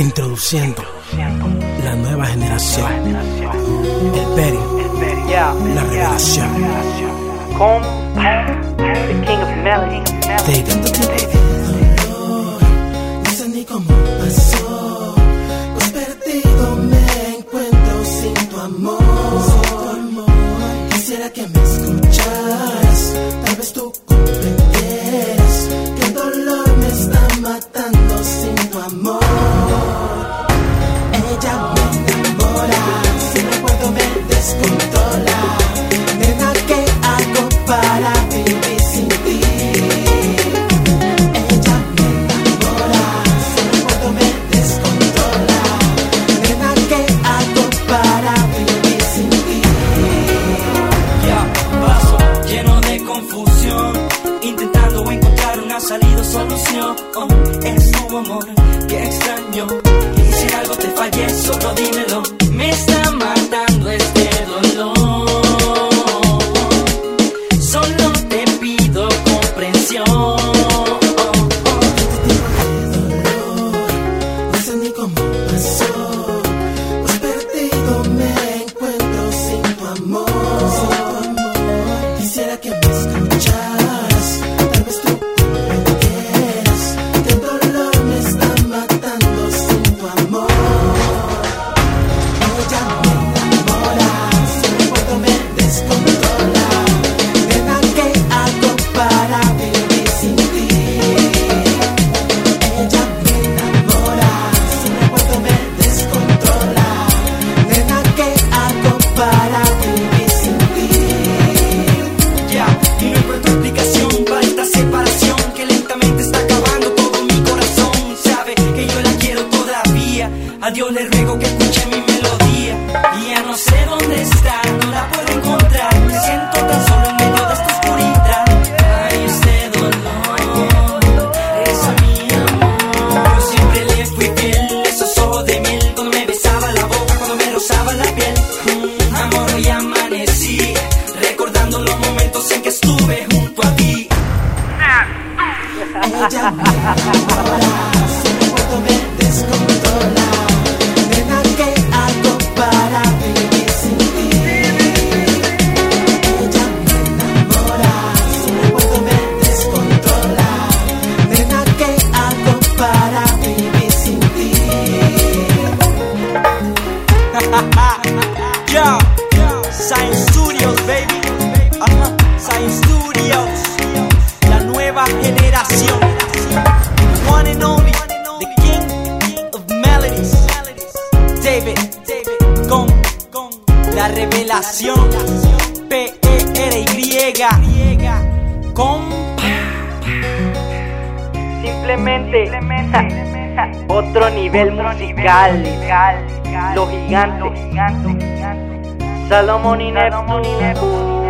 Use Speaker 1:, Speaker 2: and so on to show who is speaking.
Speaker 1: Introduciendo la nueva generación. El Peri, la revelación.
Speaker 2: The King of Melody.
Speaker 1: David.
Speaker 3: No sé ni cómo pasó, pues perdido me encuentro sin tu amor. Quisiera que me escucharas, tal vez tú comprendes que el dolor me está matando sin tu amor. Ella me enamora, si recuerdo me descontrola. Nena, ¿qué hago para vivir sin ti? Ella me enamora, si recuerdo me descontrola. Nena, ¿qué hago para vivir sin ti?
Speaker 4: Ya paso lleno de confusión, intentando encontrar una salida o solución. Es tu amor que extraño, y si algo te fallé solo dímelo. Me está matando este dolor, solo te pido comprensión.
Speaker 3: No sé ni cómo pasó, pues perdido me encuentro sin tu amor. Quisiera que me escucharas, tal vez tú comprenderas que el dolor me está matando sin tu amor. Ella me enamora, si recuerdo me descontrola. Nena, ¿qué hago para vivir sin ti? Ella me enamora, si recuerdo me descontrola. Nena, ¿qué hago para vivir sin ti?
Speaker 4: Ya, y no encuentro explicación para esta separación que lentamente está acabando todo mi corazón. Sabe que yo la quiero todavía, a Dios le ruego que escuche mi melodía. Y ya no sé dónde está, no la puedo encontrar. Me siento tan solo en medio de esta oscuridad. Ay, este dolor, esa mi amor. Yo siempre le fui fiel, esos ojos de miel cuando me besaba la boca, cuando me rozaba la piel. Amor, hoy amanecí recordando los momentos en que estuve junto a ti.
Speaker 3: Ella me enamora, si recuerdo me descontrola. Nena, ¿qué hago para vivir sin ti? Ella me enamora, si recuerdo me descontrola. Nena, ¿qué hago para vivir sin ti?
Speaker 4: Yo, Science Studios, baby. Science Studios, la nueva generación. One and only, the King of Melodies. David, con la revelación. P-E-R-Y.
Speaker 2: Simplemente otro nivel musical. Los gigantes. Salomón y Neptuno.